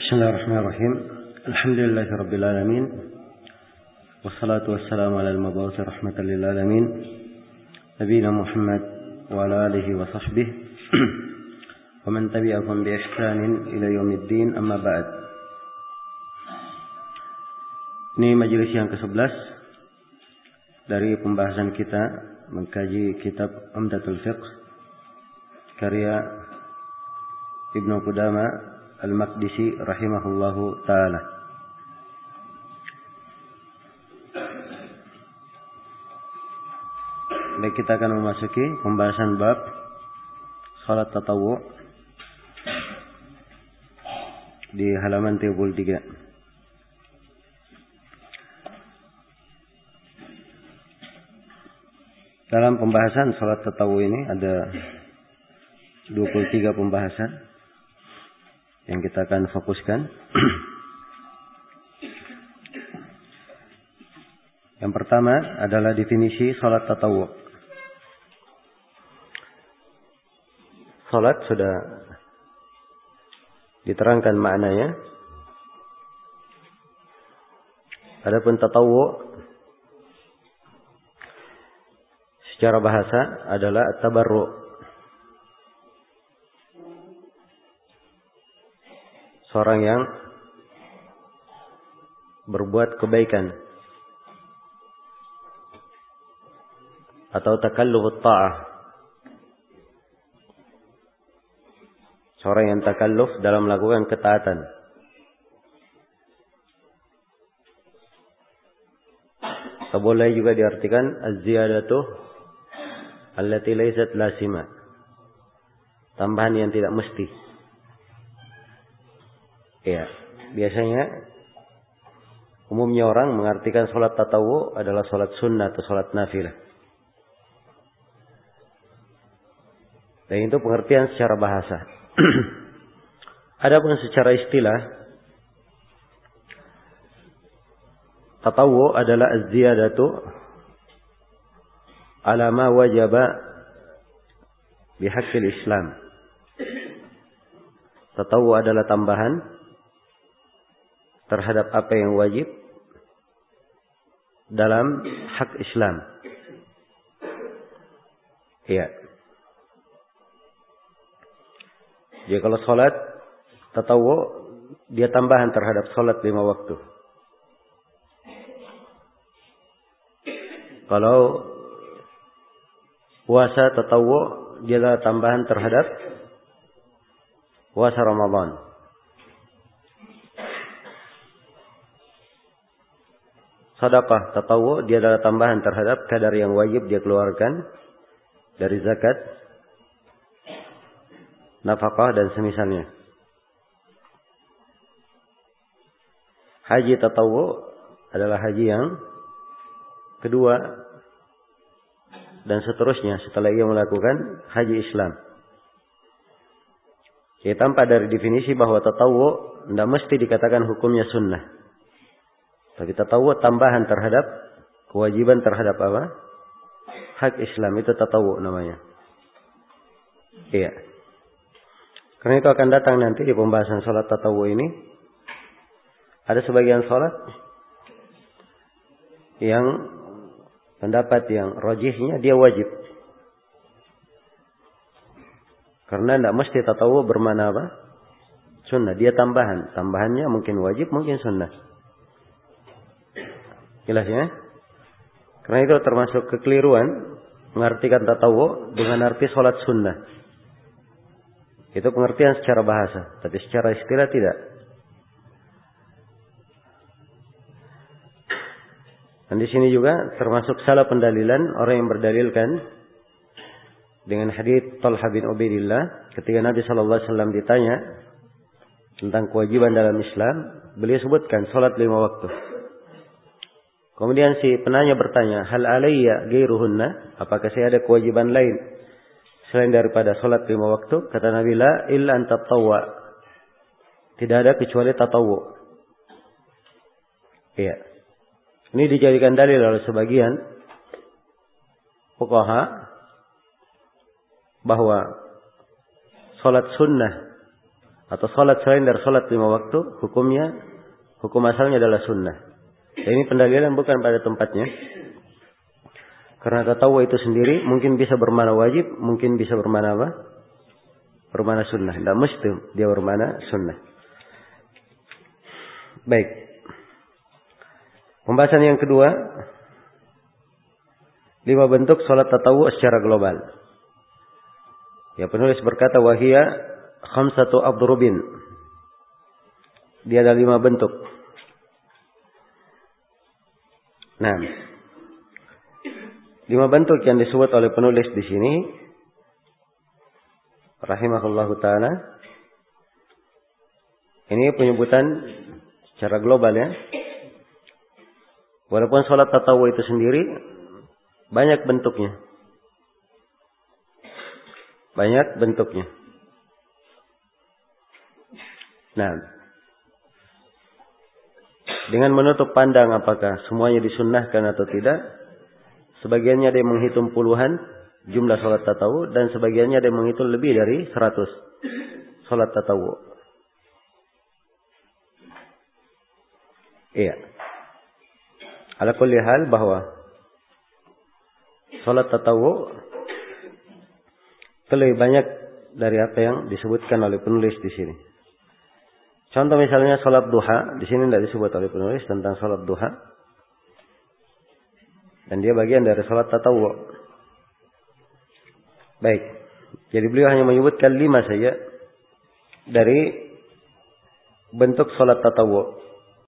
Bismillahirrahmanirrahim. Alhamdulillahirabbil alamin. Wassalatu wassalamu ala al-mab'uts rahmatan lil alamin. Nabiyina Muhammad wa ala alihi wa sahbihi wa man tabi'ahum bi ihsanin ila yaumiddin, amma ba'd. Ini majelis yang ke-11 dari pembahasan kita mengkaji kitab Umdatul Fiqh karya Ibnu Qudamah Al-Maqdisi rahimahullahu ta'ala. Baik, kita akan memasuki pembahasan bab salat tatawwu di halaman 33. Dalam pembahasan salat tatawwu ini ada 23 pembahasan yang kita akan fokuskan. Yang pertama adalah definisi salat tatawwu. Salat sudah diterangkan maknanya. Adapun tatawwu secara bahasa adalah at-tabarru'. Seorang yang berbuat kebaikan atau takalluf ta'ah. Seorang yang takalluf dalam melakukan ketaatan. Atau boleh juga diartikan az-ziyadatu allati laysat lazimah. Tambahan yang tidak mesti. Ya, biasanya umumnya orang mengartikan salat tatawwu adalah salat sunnah atau salat nafilah. Dan itu pengertian secara bahasa. Adapun secara istilah, tatawwu adalah az-ziyadatu ala ma wajaba bihaqqil Islam. Tatawwu adalah tambahan terhadap apa yang wajib dalam hak Islam. Iya. Jadi kalau salat tatawwu dia tambahan terhadap salat 5 waktu. Kalau puasa tatawwu dia adalah tambahan terhadap puasa Ramadan. Sedekah tatawwu dia adalah tambahan terhadap kadar yang wajib dia keluarkan dari zakat, nafkah dan semisalnya. Haji tatawwu adalah haji yang kedua dan seterusnya setelah ia melakukan haji Islam. Jadi tanpa dari definisi bahwa tatawwu tidak mesti dikatakan hukumnya sunnah. Tapi tatawwu tambahan terhadap kewajiban terhadap apa? Hak Islam, itu tatawwu namanya. Iya. Karena itu akan datang nanti di pembahasan salat tatawwu ini. Ada sebagian salat yang pendapat yang rajihnya dia wajib. Karena tidak mesti tatawwu bermakna apa? Sunnah, dia tambahan. Tambahannya mungkin wajib, mungkin sunnah. Jelas ya? Karena itu termasuk kekeliruan mengartikan tatawwu dengan arti salat sunnah. Itu pengertian secara bahasa, tapi secara istilah tidak. Dan di sini juga termasuk salah pendalilan orang yang berdalilkan dengan hadits Talha bin Ubaidillah ketika Nabi sallallahu alaihi wasallam ditanya tentang kewajiban dalam Islam, beliau sebutkan salat 5 waktu. Kemudian si penanya bertanya, hal alayya ghairuhunna? Apakah saya ada kewajiban lain selain daripada salat 5 waktu? Kata Nabi, la illa an tatawwa. Tidak ada kecuali tatawwu. Iya. Ini dijadikan dalil oleh sebagian fuqaha bahwa salat sunnah atau salat selain dari salat 5 waktu, hukum asalnya adalah sunnah. Dan ini pendalilan bukan pada tempatnya. Karena tatawwu itu sendiri mungkin bisa bermakna wajib, mungkin bisa bermakna apa? Bermakna sunnah. Tidak mesti dia bermakna sunnah. Baik. Pembahasan yang kedua, 5 bentuk salat tatawwu secara global. Ya, penulis berkata wahia khamsatu adrubin. Dia ada 5 bentuk. Nah, 5 bentuk yang disebut oleh penulis di sini, rahimahullahu taala. Ini penyebutan secara global ya. Walaupun salat tatawwu itu sendiri banyak bentuknya. Banyak bentuknya. Nah, dengan menutup pandang apakah semuanya disunnahkan atau tidak, sebagiannya ada yang menghitung puluhan jumlah salat tatawwu dan sebagiannya ada yang menghitung lebih dari 100 salat tatawwu. Iya. Ala kulli hal bahwa salat tatawwu lebih banyak dari apa yang disebutkan oleh penulis di sini. Contoh misalnya salat duha, di sini tidak disebut oleh penulis tentang salat duha. Dan dia bagian dari salat tatawwu. Baik. Jadi beliau hanya menyebutkan 5 saja dari bentuk salat tatawwu.